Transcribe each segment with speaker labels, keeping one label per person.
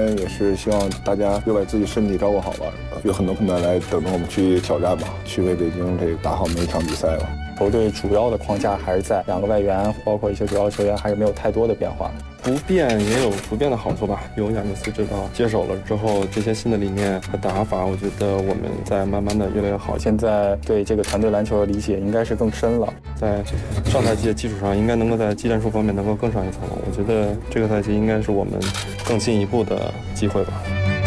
Speaker 1: 也是希望大家就把自己身体照顾好吧。有很多朋友来等着我们去挑战吧，去为北京这打好每一场比赛吧。
Speaker 2: 球队主要的框架还是在2个外援，包括一些主要球员还是没有太多的变化。
Speaker 3: 不变也有不变的好处吧。有亚尼斯指导接手了之后，这些新的理念和打法，我觉得我们在慢慢的越来越好。
Speaker 2: 现在对这个团队篮球的理解应该是更深了，
Speaker 3: 在上赛季的基础上，应该能够在技战术方面能够更上一层楼。我觉得这个赛季应该是我们更进一步的机会吧。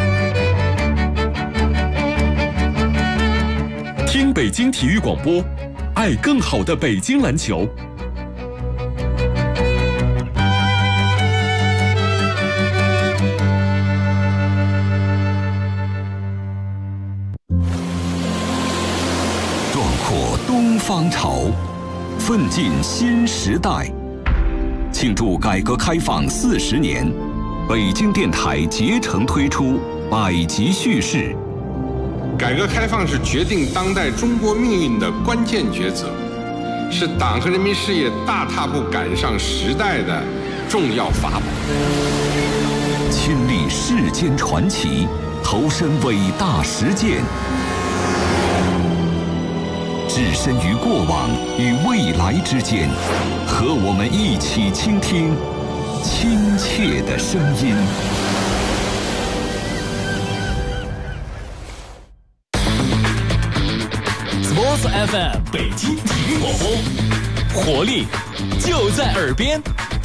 Speaker 4: 听北京体育广播，爱更好的北京篮球。
Speaker 5: 壮阔东方潮，奋进新时代。庆祝改革开放40年，北京电台竭诚推出百集叙事。
Speaker 6: 改革开放是决定当代中国命运的关键抉择，是党和人民事业大踏步赶上时代的重要法宝。
Speaker 5: 亲历世间传奇，投身伟大实践，置身于过往与未来之间，和我们一起倾听亲切的声音。
Speaker 7: FM 北京体育广播，活力就在耳边。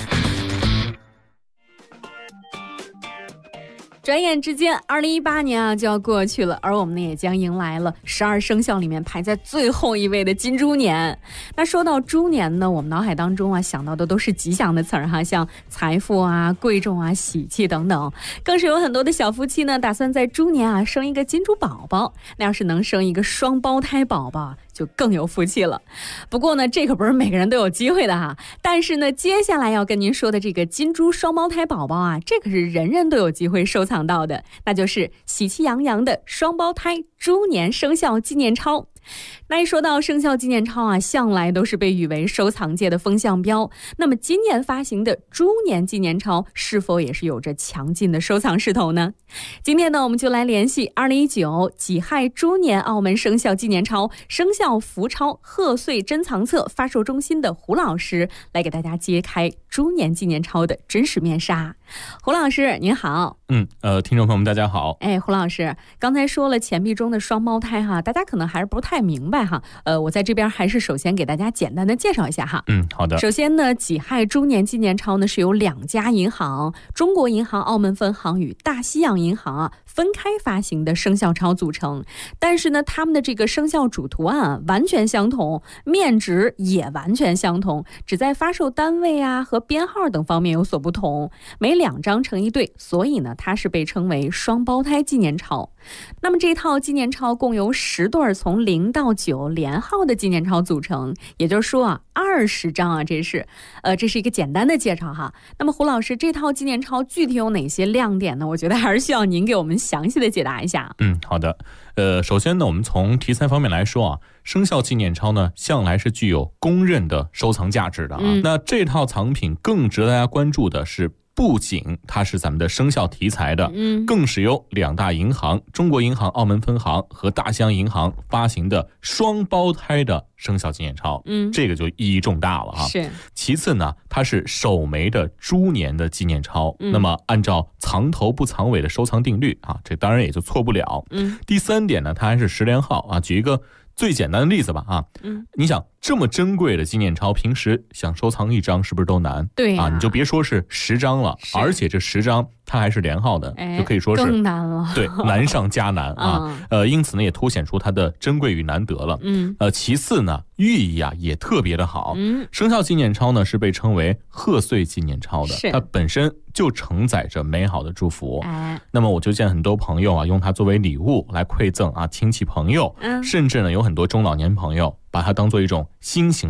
Speaker 8: 转眼之间2018年就要过去了，而我们呢也将迎来了12生肖里面排在最后一位的金猪年。那说到猪年呢，我们脑海当中想到的都是吉祥的词儿像财富贵重喜气等等，更是有很多的小夫妻呢打算在猪年生一个金猪宝宝。那要是能生一个双胞胎宝宝就更有福气了。不过呢，这可不是每个人都有机会的但是呢，接下来要跟您说的这个金猪双胞胎宝宝这可是人人都有机会收藏到的，那就是喜气洋洋的双胞胎猪年生肖纪念钞。那一说到生肖纪念钞向来都是被誉为收藏界的风向标。那么今年发行的猪年纪念钞是否也是有着强劲的收藏势头呢？今天呢，我们就来联系2019己亥猪年澳门生肖纪念钞生肖福钞贺岁珍藏册发售中心的胡老师，来给大家揭开猪年纪念钞的真实面纱。胡老师您好。
Speaker 9: 听众朋友们大家好。
Speaker 8: 胡老师刚才说了钱币中的双胞胎大家可能还是不太明白我在这边还是首先给大家简单的介绍一下
Speaker 9: 好的。
Speaker 8: 首先呢，己亥猪年纪念钞呢是由2家银行中国银行澳门分行与大西洋银行分开发行的生肖钞组成，但是呢他们的这个生肖主图案完全相同，面值也完全相同，只在发售单位和编号等方面有所不同，每2张成一对，所以呢它是被称为双胞胎纪念钞。那么这套纪念钞共由10对从0到9连号的纪念钞组成，也就是说20张这是一个简单的介绍那么胡老师，这套纪念钞具体有哪些亮点呢？我觉得还是需要您给我们详细的解答一下。
Speaker 9: 好的。首先呢，我们从题材方面来说生肖纪念钞呢向来是具有公认的收藏价值的那这套藏品更值得大家关注的是，不仅它是咱们的生肖题材的，更是由2大银行中国银行澳门分行和大西洋银行发行的双胞胎的生肖纪念钞，这个就意义重大了
Speaker 8: 是。
Speaker 9: 其次呢，它是首枚的猪年的纪念钞，那么按照藏头不藏尾的收藏定律这当然也就错不了。第3点呢，它还是10连号举一个最简单的例子吧你想这么珍贵的纪念钞，平时想收藏1张是不是都难？
Speaker 8: 对
Speaker 9: 你就别说是10张了，而且这10张它还是连号的，就可以说是
Speaker 8: 更难了。
Speaker 9: 对，难上加难因此呢也凸显出它的珍贵与难得了。其次呢，寓意也特别的好。生肖纪念钞呢是被称为贺岁纪念钞的，它本身就承载着美好的祝福。那么我就见很多朋友用它作为礼物来馈赠亲戚朋友，甚至呢有很多中老年朋友把它当做一种新型的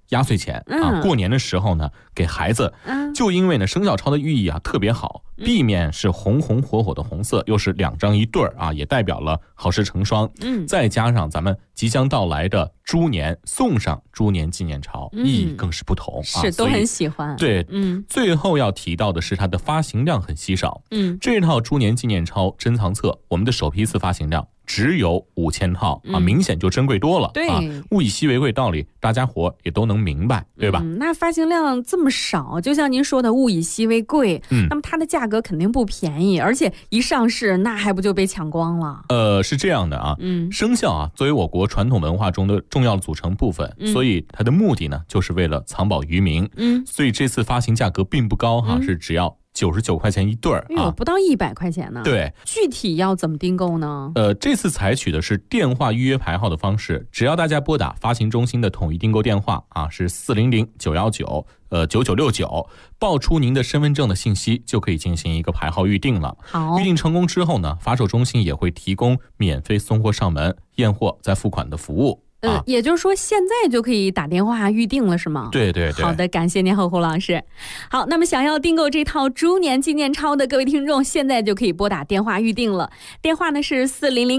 Speaker 9: 压岁钱啊，过年的时候呢给孩子，就因为呢生肖钞的寓意啊特别好，壁面是红红火火的红色，又是2张一对儿啊，也代表了好事成双。再加上咱们即将到来的猪年，送上猪年纪念钞，意义更是不同，
Speaker 8: 是都很喜欢。
Speaker 9: 对，最后要提到的是它的发行量很稀少。这套猪年纪念钞珍藏册，我们的首批次发行量只有5000套啊，明显就珍贵多了。
Speaker 8: 对
Speaker 9: 啊，物以稀为贵道理，大家伙也都能明白，对吧？
Speaker 8: 那发行量这么少，就像您说的物以稀为贵，那么它的价格肯定不便宜，而且一上市那还不就被抢光了？
Speaker 9: 是这样的啊，生肖啊作为我国传统文化中的重要组成部分，所以它的目的呢就是为了藏宝于民。所以这次发行价格并不高哈，是只要99块钱一对儿啊，
Speaker 8: 不到100块钱呢。
Speaker 9: 对，
Speaker 8: 具体要怎么订购呢？
Speaker 9: 这次采取的是电话预约排号的方式，只要大家拨打发行中心的统一订购电话啊，是400-919-9969，报出您的身份证的信息，就可以进行一个排号预定了。
Speaker 8: 好，
Speaker 9: 预定成功之后呢，发售中心也会提供免费送货上门、验货再付款的服务。
Speaker 8: 也就是说现在就可以打电话预定了是吗？
Speaker 9: 对对对。
Speaker 8: 好的，感谢您侯老师。好，那么想要订购这套猪年纪念钞的各位听众，现在就可以拨打电话预定了。电话呢是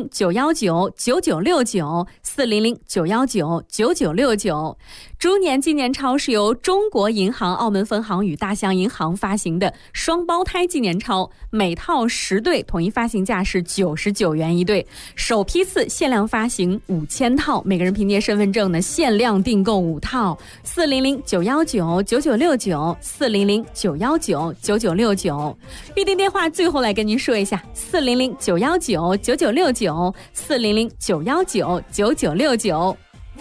Speaker 8: 400-919-9969，400-919-9969。猪年纪念钞是由中国银行澳门分行与大象银行发行的双胞胎纪念钞，每套10对，统一发行价是99元一对，首批次限量发行5000套，每个人凭借身份证呢限量订购5套。400-919-9969，400-919-9969。预定电话最后来跟您说一下，400-919-9969，400-919-9969。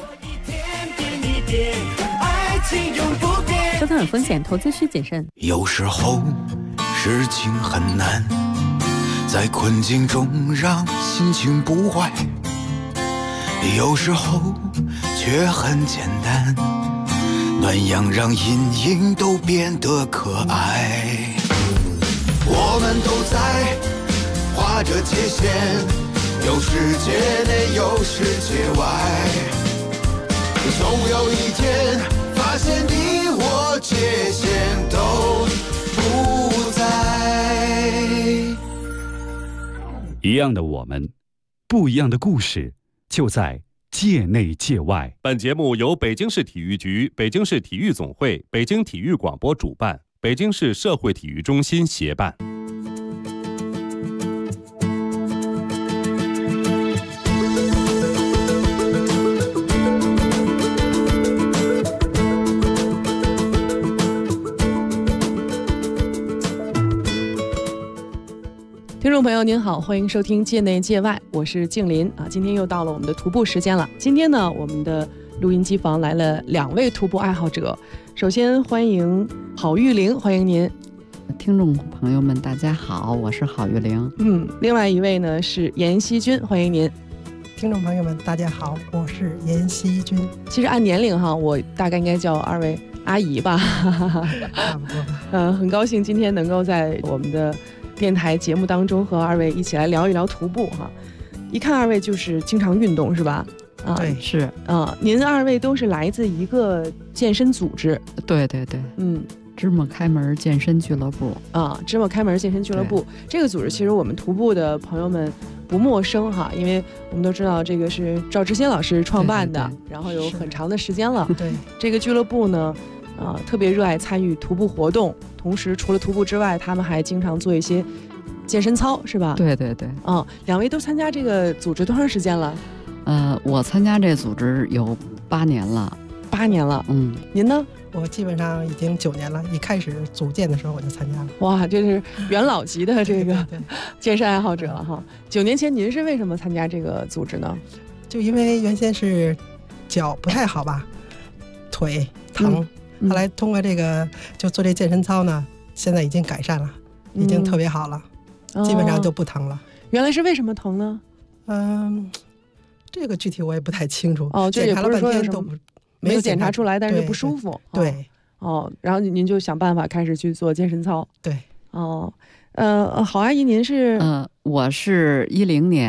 Speaker 8: 收藏有风险，投资需谨慎。
Speaker 10: 有时候事情很难，在困境中让心情不坏，有时候却很简单，暖阳让阴影都变得可爱。我们都在画着界限，有世界内有世界外，总有一天发现你我界限都不在。
Speaker 11: 一样的我们，不一样的故事，就在界内界外。
Speaker 12: 本节目由北京市体育局、北京市体育总会、北京体育广播主办，北京市社会体育中心协办。
Speaker 13: 听众朋友您好，欢迎收听界内界外，我是静林啊。今天又到了我们的徒步时间了。今天呢，我们的录音机房来了2位徒步爱好者。首先欢迎郝玉玲，欢迎您。
Speaker 14: 听众朋友们大家好，我是郝玉玲。
Speaker 13: 另外一位呢是严希军，欢迎您。
Speaker 15: 听众朋友们大家好，我是严希军。
Speaker 13: 其实按年龄哈，我大概应该叫2位阿姨吧。
Speaker 15: 差不多吧。
Speaker 13: 很高兴今天能够在我们的电台节目当中和2位一起来聊一聊徒步哈。一看2位就是经常运动是吧？
Speaker 15: 对，
Speaker 14: 是
Speaker 13: 您2位都是来自一个健身组织。
Speaker 14: 对对对，芝麻开门健身俱乐部
Speaker 13: 芝麻开门健身俱乐部这个组织其实我们徒步的朋友们不陌生哈，因为我们都知道这个是赵志先老师创办的，然后有很长的时间了。
Speaker 15: 对，
Speaker 13: 这个俱乐部呢特别热爱参与徒步活动，同时除了徒步之外，他们还经常做一些健身操，是吧？
Speaker 14: 对对对。
Speaker 13: 2位都参加这个组织多长时间了？
Speaker 14: 我参加这组织有8年了。
Speaker 13: 8年了。您呢？
Speaker 15: 我基本上已经9年了，一开始组建的时候我就参加了。
Speaker 13: 哇，这是元老级的这个健身爱好者了哈。9年前您是为什么参加这个组织呢？
Speaker 15: 就因为原先是脚不太好吧，腿疼。后来通过这个就做这健身操呢，现在已经改善了，已经特别好了，基本上就不疼了。
Speaker 13: 原来是为什么疼呢？
Speaker 15: 这个具体我也不太清楚。
Speaker 13: 检
Speaker 15: 查了半天都
Speaker 13: 没有检查出来，但是不舒服。
Speaker 15: 对。
Speaker 13: 然后您就想办法开始去做健身操。
Speaker 15: 对。
Speaker 13: 郝阿姨您是？
Speaker 14: 我是10年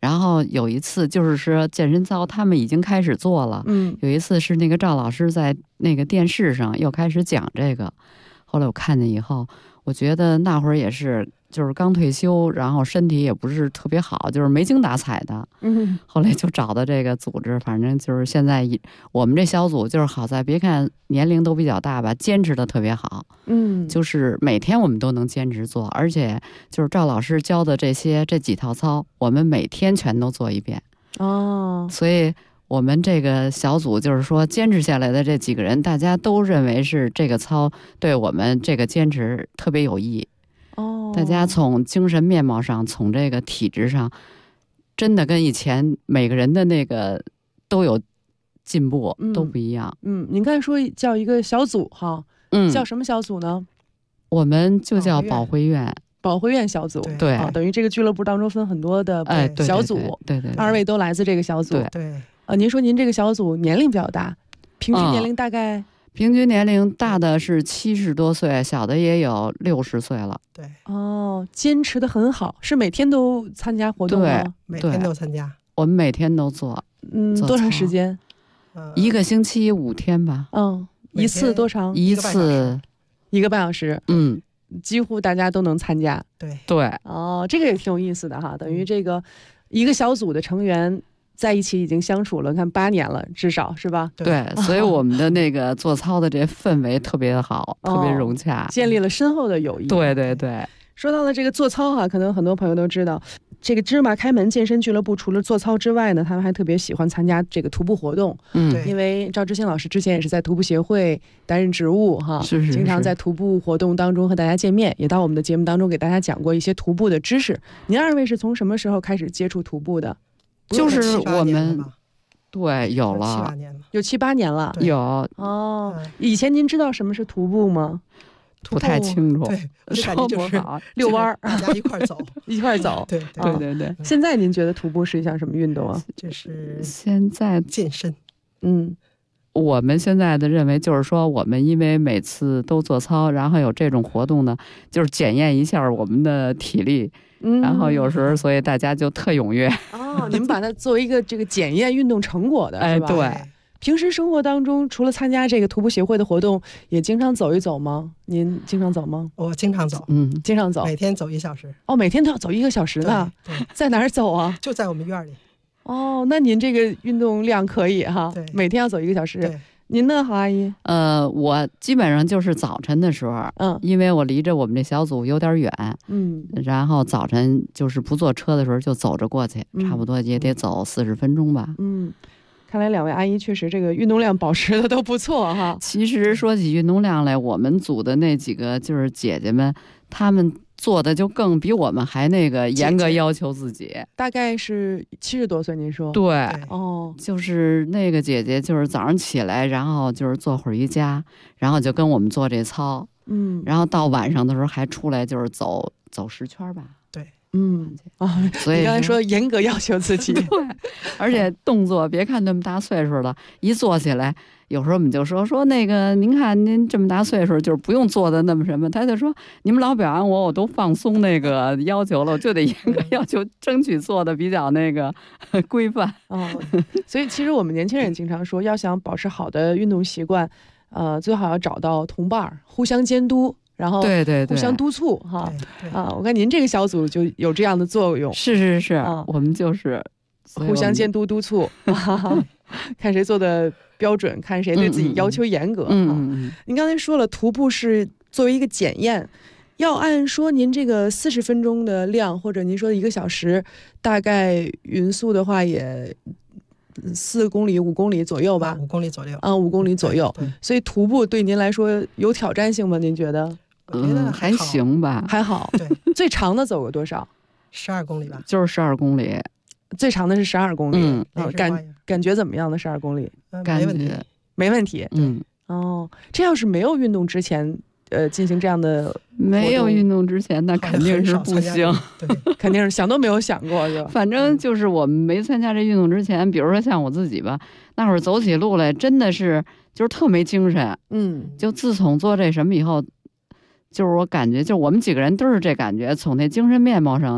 Speaker 14: 然后有一次就是说健身操他们已经开始做了，有一次是那个赵老师在那个电视上又开始讲这个，后来我看见以后，我觉得那会儿也是就是刚退休，然后身体也不是特别好，就是没精打采的。后来就找到这个组织，反正就是现在我们这小组就是好在别看年龄都比较大吧，坚持的特别好。就是每天我们都能坚持做，而且就是赵老师教的这几套操，我们每天全都做一遍。所以我们这个小组就是说坚持下来的这几个人，大家都认为是这个操对我们这个坚持特别有益。大家从精神面貌上，从这个体质上，真的跟以前每个人的那个都有进步，都不一样。
Speaker 13: 您刚才说叫一个小组哈，叫什么小组呢？
Speaker 14: 我们就叫保慧院。
Speaker 13: 保慧院小组，
Speaker 14: 对，
Speaker 13: 等于这个俱乐部当中分很多的小组，
Speaker 14: 对，
Speaker 13: 二位都来自这个小组，
Speaker 15: 对。
Speaker 13: 您说您这个小组年龄比较大，平均年龄大概？
Speaker 14: 平均年龄大的是70多岁，小的也有60岁了。
Speaker 15: 对，
Speaker 13: 坚持的很好，是每天都参加活动吗？
Speaker 14: 对，
Speaker 15: 每天都参加。
Speaker 14: 我们每天都做。
Speaker 13: 多长时间
Speaker 14: ？1个星期5天吧。
Speaker 13: 一次多长？
Speaker 14: 一次
Speaker 13: 1个半小时。几乎大家都能参加。
Speaker 15: 对。
Speaker 13: 这个也挺有意思的哈，等于这个一个小组的成员在一起已经相处了，看8年了，至少是吧？
Speaker 14: 对，所以我们的那个做操的这氛围特别的好，特别融洽，
Speaker 13: 建立了深厚的友谊。
Speaker 14: 对。
Speaker 13: 说到了这个做操哈，可能很多朋友都知道，这个芝麻开门健身俱乐部除了做操之外呢，他们还特别喜欢参加这个徒步活动。因为赵之星老师之前也是在徒步协会担任职务哈，
Speaker 14: 是
Speaker 13: 经常在徒步活动当中和大家见面，也到我们的节目当中给大家讲过一些徒步的知识。您二位是从什么时候开始接触徒步的？
Speaker 14: 就是我们对有了
Speaker 13: 有7、8年了。
Speaker 14: 有
Speaker 13: 以前您知道什么是徒步吗？
Speaker 14: 不太清楚。
Speaker 15: 对，我感觉就是
Speaker 13: 遛弯，
Speaker 15: 大家一块走，
Speaker 13: 一块走。
Speaker 15: 对。
Speaker 13: 现在您觉得徒步是一项什么运动啊？
Speaker 15: 就是
Speaker 14: 现在
Speaker 15: 健身。
Speaker 14: 我们现在的认为就是说，我们因为每次都做操，然后有这种活动呢，就是检验一下我们的体力。然后有时候，所以大家就特踊跃。
Speaker 13: 你们把它作为一个这个检验运动成果的，是吧？
Speaker 14: 对。
Speaker 13: 平时生活当中，除了参加这个徒步协会的活动，也经常走一走吗？您经常走吗？
Speaker 15: 我经常走，
Speaker 13: 经常走，
Speaker 15: 每天走1小时。
Speaker 13: 每天都要走1个小时呢？在哪儿走啊？
Speaker 15: 就在我们院里。
Speaker 13: 那您这个运动量可以哈？
Speaker 15: 对，
Speaker 13: 每天要走1个小时。
Speaker 15: 对。
Speaker 13: 您呢，郝阿姨？
Speaker 14: 我基本上就是早晨的时候，因为我离着我们这小组有点远，然后早晨就是不坐车的时候就走着过去，差不多也得走40分钟吧。
Speaker 13: 看来2位阿姨确实这个运动量保持的都不错哈。
Speaker 14: 其实说起运动量来，我们组的那几个就是姐姐们，她们做的就更比我们还那个严格要求自己。
Speaker 13: 大概是70多岁，您说？
Speaker 14: 对，就是那个姐姐，就是早上起来，然后就是做会儿瑜伽，然后就跟我们做这操，然后到晚上的时候还出来就是走10圈吧。
Speaker 15: 对，
Speaker 14: 所以
Speaker 13: 你刚才说严格要求自己，
Speaker 14: 对，而且动作别看那么大岁数了，一做起来，有时候我们就说那个，您看您这么大岁数，就是不用做的那么什么，他就说你们老表扬我都放松那个要求了，我就得严格要求，争取做的比较那个规范。
Speaker 13: 所以其实我们年轻人经常说，要想保持好的运动习惯，最好要找到同伴，互相监督。然后
Speaker 14: 对
Speaker 13: 互相督促哈我看您这个小组就有这样的作用。
Speaker 14: 是我们就是
Speaker 13: 互相监督督促，看谁做的标准，看谁对自己要求严格。您刚才说了，徒步是作为一个检验，要按说您这个40分钟的量，或者您说的1个小时，大概匀速的话也4公里、5公里左右吧。
Speaker 15: 5公里左右。
Speaker 13: 5公里左右。所以徒步对您来说有挑战性吗？您觉得？
Speaker 14: 还行吧，
Speaker 13: 还好。对，最长的走过多少
Speaker 15: ？12公里吧。
Speaker 14: 就是12公里，
Speaker 13: 最长的是12公里。感觉怎么样的12公里？没问题。这要是没有运动之前，进行这样的
Speaker 14: 没有运动之前，那肯定是不行，
Speaker 13: 对，肯定是想都没有想过就。
Speaker 14: 反正就是我们没参加这运动之前，比如说像我自己吧，那会儿走起路来真的是就是特没精神。就自从做这什么以后，就是我感觉，就我们几个人都是这感觉，从那精神面貌上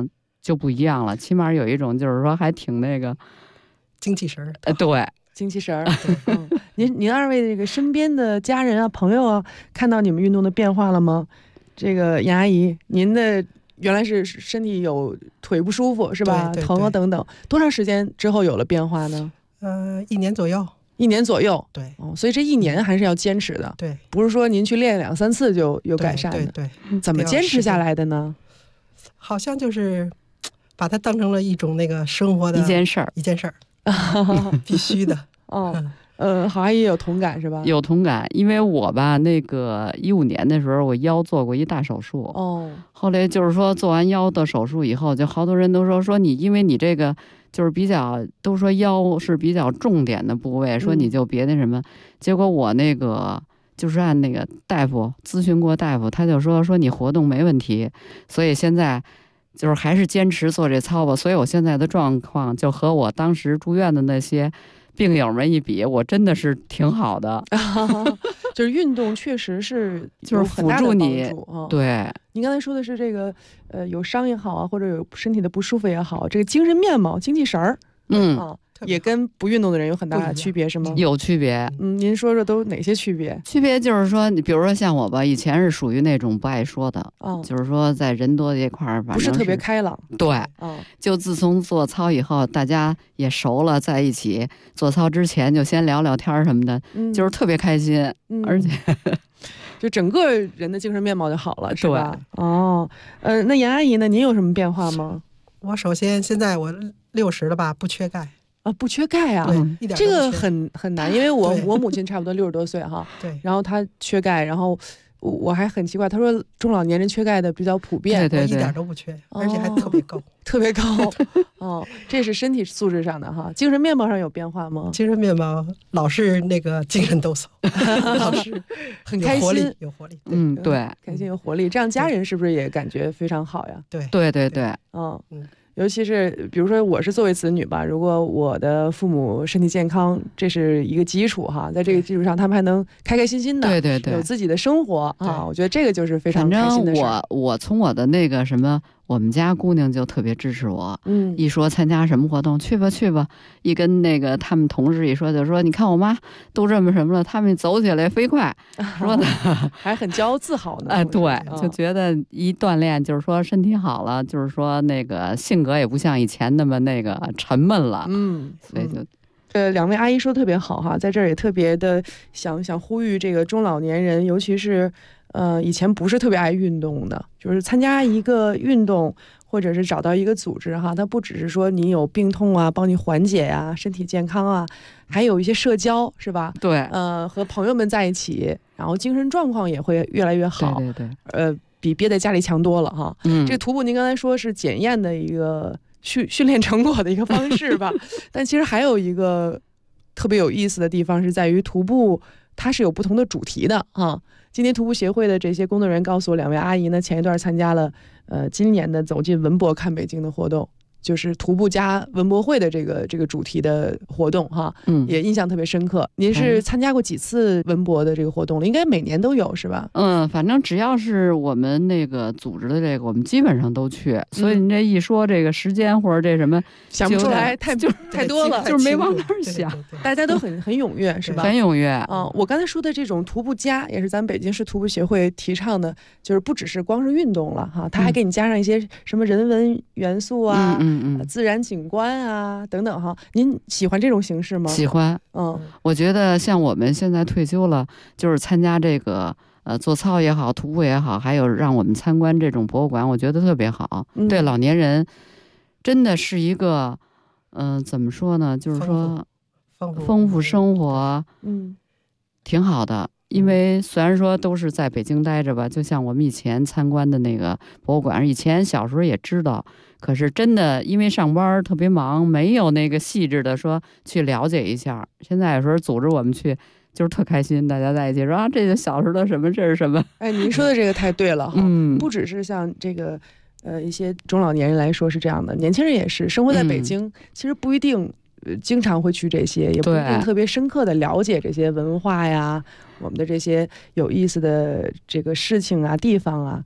Speaker 14: 就不一样了，起码有一种就是说还挺那个
Speaker 15: 精气神儿。
Speaker 14: 对，
Speaker 13: 精气神儿。您二位这个身边的家人啊、朋友啊，看到你们运动的变化了吗？这个杨阿姨，您的原来是身体有腿不舒服是吧？疼啊等等，多长时间之后有了变化呢
Speaker 15: ？1年左右。
Speaker 13: 1年左右。
Speaker 15: 对。
Speaker 13: 所以这1年还是要坚持的。
Speaker 15: 对。
Speaker 13: 不是说您去练2、3次就有改善的。
Speaker 15: 对。
Speaker 13: 怎么坚持下来的呢？
Speaker 15: 好像就是把它当成了一种那个生活的
Speaker 14: 一件事儿，
Speaker 15: 必须的。
Speaker 13: 好阿姨有同感是吧？
Speaker 14: 有同感，因为我吧，那个15年的时候，我腰做过一大手术。后来就是说做完腰的手术以后，就好多人都说你，因为你这个就是比较都说腰是比较重点的部位，说你就别那什么。结果我那个就是按那个大夫咨询过大夫，他就说你活动没问题，所以现在就是还是坚持做这操吧。所以我现在的状况就和我当时住院的那些病友们一比，我真的是挺好的。
Speaker 13: 就是运动确实是
Speaker 14: 就是辅助你。对，
Speaker 13: 您刚才说的是这个有伤也好啊，或者有身体的不舒服也好，这个精神面貌、精气神儿，也跟不运动的人有很大的区别，是吗？
Speaker 14: 有区别。
Speaker 13: 您说说都哪些区别？
Speaker 14: 区别就是说，你比如说像我吧，以前是属于那种不爱说的，就是说在人多这块儿，
Speaker 13: 不是特别开朗。
Speaker 14: 对，就自从做操以后，大家也熟了，在一起做操之前就先聊聊天什么的，就是特别开心，而且
Speaker 13: 就整个人的精神面貌就好了，是吧？那杨阿姨呢？您有什么变化吗？
Speaker 15: 我首先现在我60了吧，不缺钙。
Speaker 13: 不缺钙啊，
Speaker 15: 一点
Speaker 13: 这个很难，因为我母亲差不多60多岁哈，
Speaker 15: 对，
Speaker 13: 然后她缺钙，然后我还很奇怪，她说中老年人缺钙的比较普遍，
Speaker 14: 对，
Speaker 15: 我一点都不缺，而且还特别高，
Speaker 13: 特别高。这是身体素质上的哈，精神面貌上有变化吗？
Speaker 15: 精神面貌老是那个精神抖擞，老是
Speaker 13: 很开心，
Speaker 15: 有活力，
Speaker 14: 对，
Speaker 13: 开心有活力，这样家人是不是也感觉非常好呀？
Speaker 14: 对，
Speaker 13: 尤其是比如说我是作为子女吧，如果我的父母身体健康，这是一个基础哈，在这个基础上他们还能开开心心的，
Speaker 14: 对，
Speaker 13: 有自己的生活啊，我觉得这个就是非常开心的事。
Speaker 14: 反正我从我的那个什么，我们家姑娘就特别支持我，一说参加什么活动去吧，一跟那个他们同事一说，就说你看我妈都这么什么了，他们走起来飞快，说的
Speaker 13: 还很骄傲自豪呢。
Speaker 14: 对，就觉得一锻炼就是说身体好了，就是说那个性格也不像以前那么那个沉闷了，所以就
Speaker 13: 两位阿姨说的特别好哈，在这儿也特别的想呼吁这个中老年人，尤其是以前不是特别爱运动的，就是参加一个运动或者是找到一个组织哈，它不只是说你有病痛啊，帮你缓解呀，身体健康啊，还有一些社交，是吧？
Speaker 14: 对，
Speaker 13: 和朋友们在一起，然后精神状况也会越来越好。
Speaker 14: 对，
Speaker 13: 比憋在家里强多了哈。这个徒步您刚才说是检验的一个训练成果的一个方式吧，但其实还有一个特别有意思的地方是在于徒步它是有不同的主题的哈。今天徒步协会的这些工作人员告诉我，两位阿姨呢前一段参加了今年的走进文博看北京的活动，就是徒步加文博会的这个主题的活动哈，也印象特别深刻。您是参加过几次文博的这个活动了？应该每年都有是吧？
Speaker 14: 反正只要是我们那个组织的这个，我们基本上都去。所以您这一说这个时间或者这什么，
Speaker 13: 想不出来，太多了，
Speaker 14: 就是没往哪儿想。
Speaker 13: 大家都很踊跃是吧？
Speaker 14: 很踊跃
Speaker 13: 啊！我刚才说的这种徒步加，也是咱北京市徒步协会提倡的，就是不只是光是运动了哈，它还给你加上一些什么人文元素啊。自然景观啊等等哈，您喜欢这种形式吗？
Speaker 14: 喜欢，我觉得像我们现在退休了，就是参加这个做操也好，徒步也好，还有让我们参观这种博物馆，我觉得特别好。对老年人，真的是一个怎么说呢？就是说丰富生活，挺好的。因为虽然说都是在北京待着吧，就像我们以前参观的那个博物馆，以前小时候也知道，可是真的因为上班特别忙，没有那个细致的说去了解一下。现在有时候组织我们去，就是特开心，大家在一起说啊，这个小时候的什么，这是什么？
Speaker 13: 哎，您说的这个太对了哈，不只是像这个一些中老年人来说是这样的，年轻人也是生活在北京，其实不一定经常会去这些，也不一定特别深刻的了解这些文化呀，我们的这些有意思的这个事情啊、地方啊。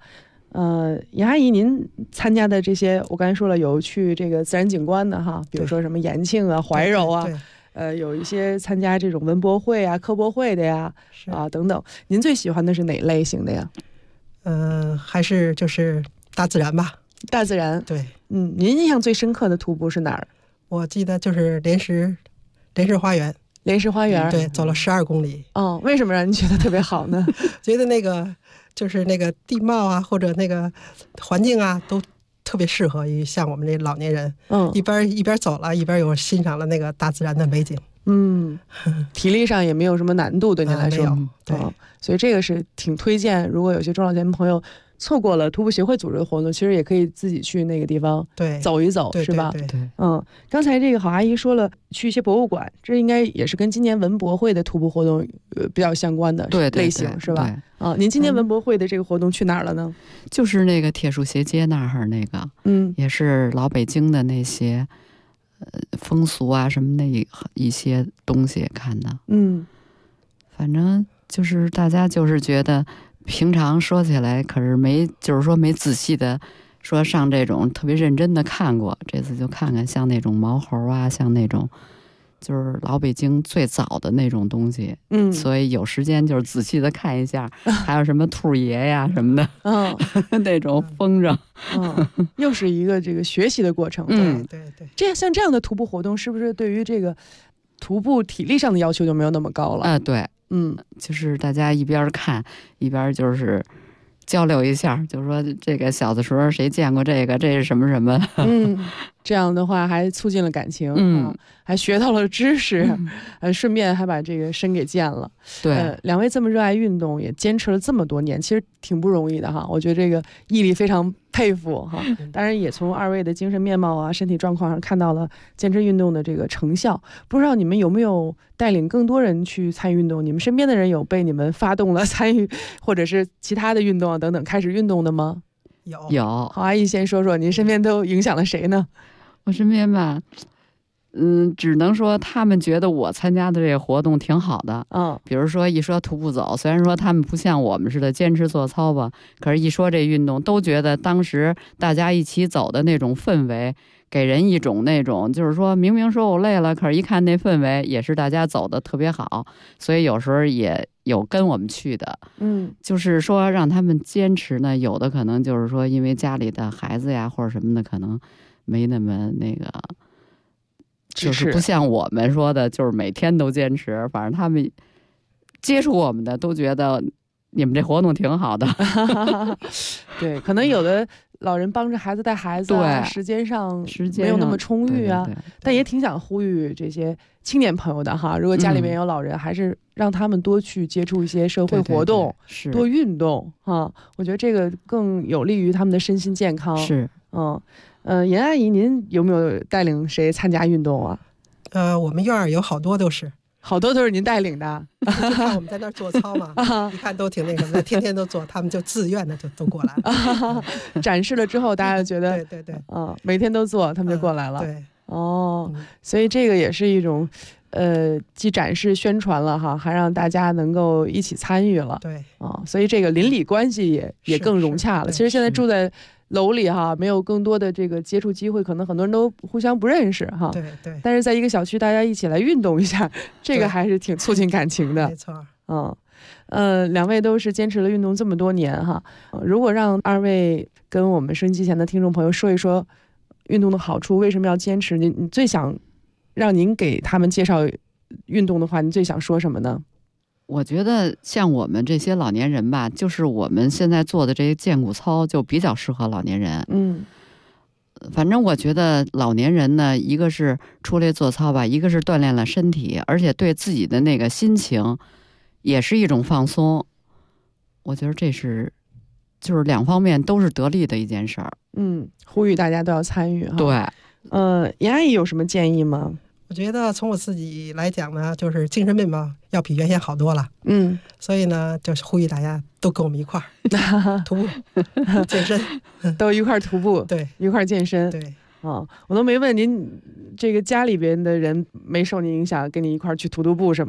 Speaker 13: 杨阿姨，您参加的这些，我刚才说了，有去这个自然景观的哈，比如说什么延庆啊、怀柔啊，有一些参加这种文博会啊、科博会的呀，等等。您最喜欢的是哪类型的呀？
Speaker 15: 还是就是大自然吧。
Speaker 13: 大自然，
Speaker 15: 对，
Speaker 13: 您印象最深刻的徒步是哪儿？
Speaker 15: 我记得就是莲石花园。
Speaker 13: 莲石花园，
Speaker 15: 对，走了12公里。
Speaker 13: 为什么让您觉得特别好呢？
Speaker 15: 觉得那个就是那个地貌啊，或者那个环境啊，都特别适合于像我们这老年人。一边走了，一边有欣赏了那个大自然的美景。
Speaker 13: 体力上也没有什么难度对您来说。
Speaker 15: 没有，对，
Speaker 13: 所以这个是挺推荐。如果有些中老年朋友错过了徒步协会组织的活动，其实也可以自己去那个地方走一走，是吧？
Speaker 15: 对。
Speaker 13: 刚才这个郝阿姨说了，去一些博物馆，这应该也是跟今年文博会的徒步活动比较相关的类型，是吧？您今年文博会的这个活动去哪儿了呢？
Speaker 14: 就是那个铁树斜街那儿那个，也是老北京的那些风俗啊什么的一些东西看的。反正就是大家就是觉得。平常说起来，可是没仔细的说上这种特别认真的看过。这次就看看像那种毛猴啊，像那种就是老北京最早的那种东西。所以有时间就是仔细的看一下，还有什么兔爷呀什么的，那种风筝。
Speaker 13: 又是一个这个学习的过程。对。像这样的徒步活动，是不是对于这个徒步体力上的要求就没有那么高了？
Speaker 14: 对。就是大家一边看一边就是交流一下，就是说这个小的时候谁见过这个，这是什么什么。
Speaker 13: 这样的话还促进了感情，还学到了知识，顺便还把这个身给健了。
Speaker 14: 对，
Speaker 13: 两位这么热爱运动，也坚持了这么多年，其实挺不容易的哈。我觉得这个毅力非常佩服哈。当然也从二位的精神面貌啊、身体状况上看到了坚持运动的这个成效。不知道你们有没有带领更多人去参与运动？你们身边的人有被你们发动了参与，或者是其他的运动啊等等开始运动的吗？
Speaker 14: 有。
Speaker 13: 郝阿姨先说说，您身边都影响了谁呢？
Speaker 14: 我身边吧，只能说他们觉得我参加的这个活动挺好的。比如说一说徒步走，虽然说他们不像我们似的坚持做操吧，可是一说这运动，都觉得当时大家一起走的那种氛围，给人一种那种就是说明明说我累了，可是一看那氛围也是大家走的特别好，所以有时候也有跟我们去的。就是说让他们坚持呢，有的可能就是说因为家里的孩子呀或者什么的，可能没那么那个，就是不像我们说的，就是每天都坚持。反正他们接触我们的都觉得你们这活动挺好的。
Speaker 13: 对，可能有的老人帮着孩子带孩子啊，时间上没有那么充裕啊，但也挺想呼吁这些青年朋友的哈。如果家里面有老人，还是让他们多去接触一些社会活动，多运动哈。我觉得这个更有利于他们的身心健康。
Speaker 14: 是，
Speaker 13: 严阿姨，您有没有带领谁参加运动啊？
Speaker 15: 我们院儿有好多都是
Speaker 13: 您带领的。
Speaker 15: 就看我们在那儿做操嘛，一看都挺那什么的，天天都做，他们就自愿的就都过来了。
Speaker 13: 展示了之后，大家就觉得
Speaker 15: 对，
Speaker 13: 每天都做，他们就过来了。
Speaker 15: 对，
Speaker 13: 所以这个也是一种既展示宣传了哈，还让大家能够一起参与了。
Speaker 15: 对，
Speaker 13: 所以这个邻里关系也更融洽了。其实现在住在楼里哈，没有更多的这个接触机会，可能很多人都互相不认识哈。
Speaker 15: 对。
Speaker 13: 但是在一个小区，大家一起来运动一下，这个还是挺促进感情的。
Speaker 15: 没错。
Speaker 13: 两位都是坚持了运动这么多年哈。如果让二位跟我们收音机前的听众朋友说一说运动的好处，为什么要坚持？你最想让您给他们介绍运动的话，你最想说什么呢？
Speaker 14: 我觉得像我们这些老年人吧，就是我们现在做的这些健骨操就比较适合老年人。反正我觉得老年人呢，一个是出来做操吧，一个是锻炼了身体，而且对自己的那个心情也是一种放松。我觉得这是就是两方面都是得力的一件事儿。
Speaker 13: 呼吁大家都要参与哈。
Speaker 14: 对。
Speaker 13: 严阿姨有什么建议吗？
Speaker 15: 我觉得从我自己来讲呢，就是精神面貌要比原先好多了。所以呢，就是呼吁大家都跟我们一块儿徒步、健身，
Speaker 13: 都一块儿徒步，
Speaker 15: 对，
Speaker 13: 一块儿健身。
Speaker 15: 对，
Speaker 13: 我都没问您，这个家里边的人没受您影响，跟你一块儿去徒步什么的？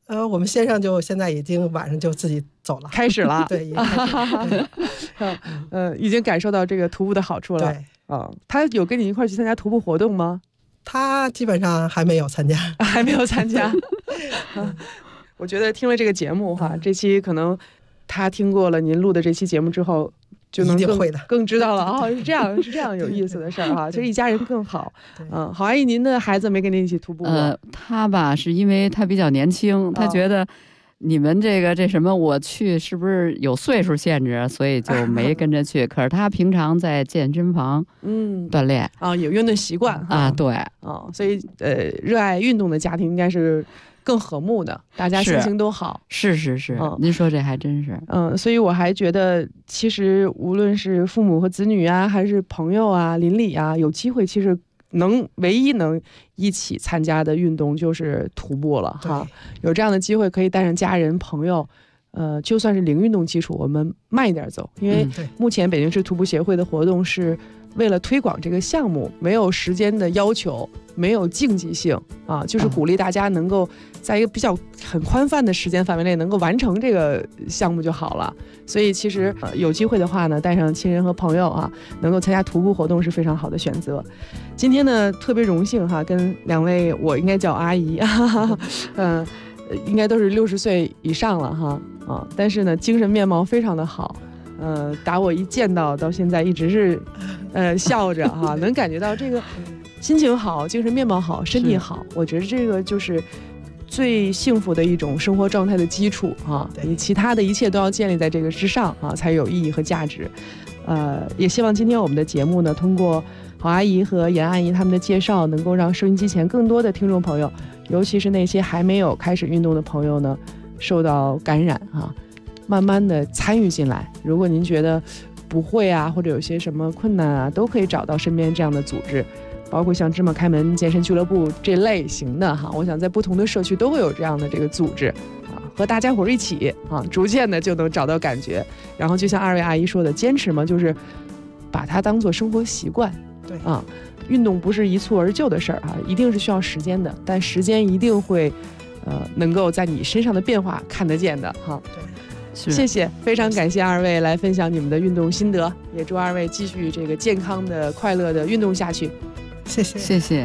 Speaker 15: 我们先生就现在已经晚上就自己走了，
Speaker 13: 开始了。
Speaker 15: 对，已经开始
Speaker 13: 了已经感受到这个徒步的好处了。
Speaker 15: 对，
Speaker 13: 他有跟你一块去参加徒步活动吗？
Speaker 15: 他基本上还没有参加，
Speaker 13: 还没有参加。我觉得听了这个节目哈，这期可能他听过了您录的这期节目之后，就能更知道了哦，是这样有意思的事儿哈。其实一家人更好。郝阿姨，您的孩子没跟您一起徒步吗？
Speaker 14: 他吧是因为他比较年轻，他觉得你们这什么我去是不是有岁数限制，所以就没跟着去。可是他平常在健身房锻炼
Speaker 13: 有运动习惯
Speaker 14: 啊，对
Speaker 13: 所以热爱运动的家庭应该是更和睦的，大家心情都好。
Speaker 14: 是，您说这还真是。
Speaker 13: 所以我还觉得，其实无论是父母和子女啊，还是朋友啊、邻里啊，有机会其实唯一能一起参加的运动就是徒步了哈。有这样的机会，可以带上家人朋友。就算是零运动基础，我们慢一点走，因为目前北京市徒步协会的活动是为了推广这个项目，没有时间的要求，没有竞技性就是鼓励大家能够在一个很宽泛的时间范围内能够完成这个项目就好了。所以其实有机会的话呢，带上亲人和朋友能够参加徒步活动是非常好的选择。今天呢，特别荣幸跟两位，我应该叫阿姨应该都是60岁以上了但是呢，精神面貌非常的好。打我一见到现在一直是笑着能感觉到这个心情好，精神面貌好，身体好。我觉得这个就是最幸福的一种生活状态的基础你其他的一切都要建立在这个之上才有意义和价值。也希望今天我们的节目呢，通过郝阿姨和严阿姨他们的介绍，能够让收音机前更多的听众朋友，尤其是那些还没有开始运动的朋友呢，受到感染慢慢的参与进来。如果您觉得不会或者有些什么困难都可以找到身边这样的组织，包括像芝麻开门健身俱乐部这类型的我想在不同的社区都会有这样的这个组织和大家伙一起逐渐的就能找到感觉。然后就像2位阿姨说的，坚持嘛，就是把它当做生活习惯。
Speaker 15: 对
Speaker 13: 运动不是一蹴而就的事儿一定是需要时间的，但时间一定会能够在你身上的变化看得见的
Speaker 15: 对，
Speaker 13: 谢谢，非常感谢2位来分享你们的运动心得，也祝2位继续这个健康的、快乐的运动下去。
Speaker 15: 谢谢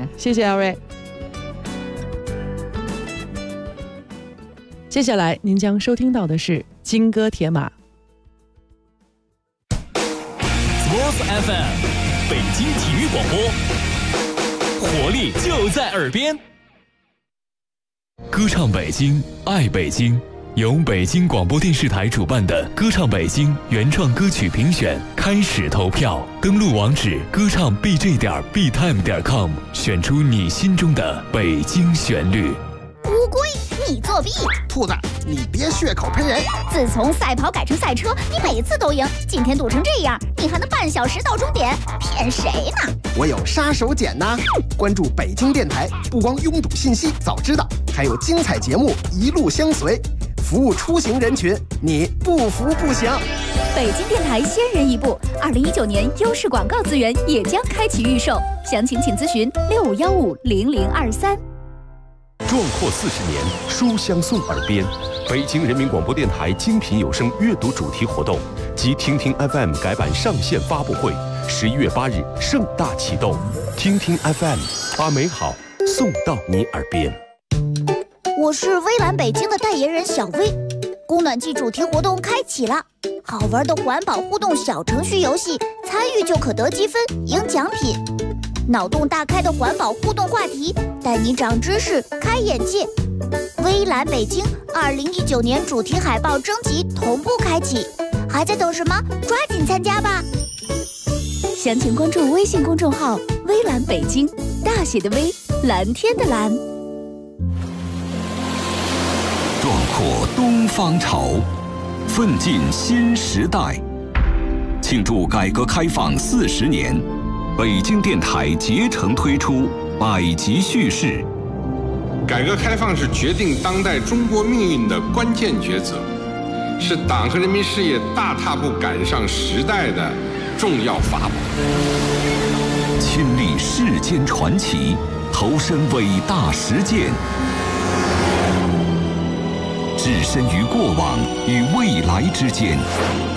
Speaker 13: 2位。接下来您将收听到的是金戈铁马。
Speaker 7: Sports FM 北京体育广播，活力就在耳边。歌唱北京，爱北京，由北京广播电视台主办的歌唱北京原创歌曲评选开始投票，登录网址歌唱 bj.btime.com， 选出你心中的北京旋律。
Speaker 16: 乌龟，你作弊！
Speaker 17: 兔子，你别血口喷人！
Speaker 16: 自从赛跑改成赛车，你每次都赢，今天堵成这样，你还能半小时到终点？骗谁呢？
Speaker 17: 我有杀手锏呐！关注北京电台，不光拥堵信息早知道，还有精彩节目一路相随，服务出行人群，你不服不行。
Speaker 16: 北京电台先人一步，2019年优势广告资源也将开启预售，详情请咨询65150023。
Speaker 18: 壮阔40年，书香送耳边。北京人民广播电台精品有声阅读主题活动及听听 FM 改版上线发布会，11月8日盛大启动。听听 FM， 把美好送到你耳边。
Speaker 16: 我是微蓝北京的代言人小薇，供暖季主题活动开启了，好玩的环保互动小程序游戏，参与就可得积分，赢奖品。脑洞大开的环保互动话题，带你长知识、开眼界。微蓝北京2019年主题海报征集同步开启，还在等什么？抓紧参加吧！详情关注微信公众号“微蓝北京”，大写的微，蓝天的蓝。
Speaker 5: 壮阔东方潮，奋进新时代。庆祝改革开放40年。北京电台竭诚推出百集叙事。
Speaker 6: 改革开放是决定当代中国命运的关键抉择，是党和人民事业大踏步赶上时代的重要法宝。
Speaker 5: 亲历世间传奇，投身伟大实践。 置身于过往与未来之间，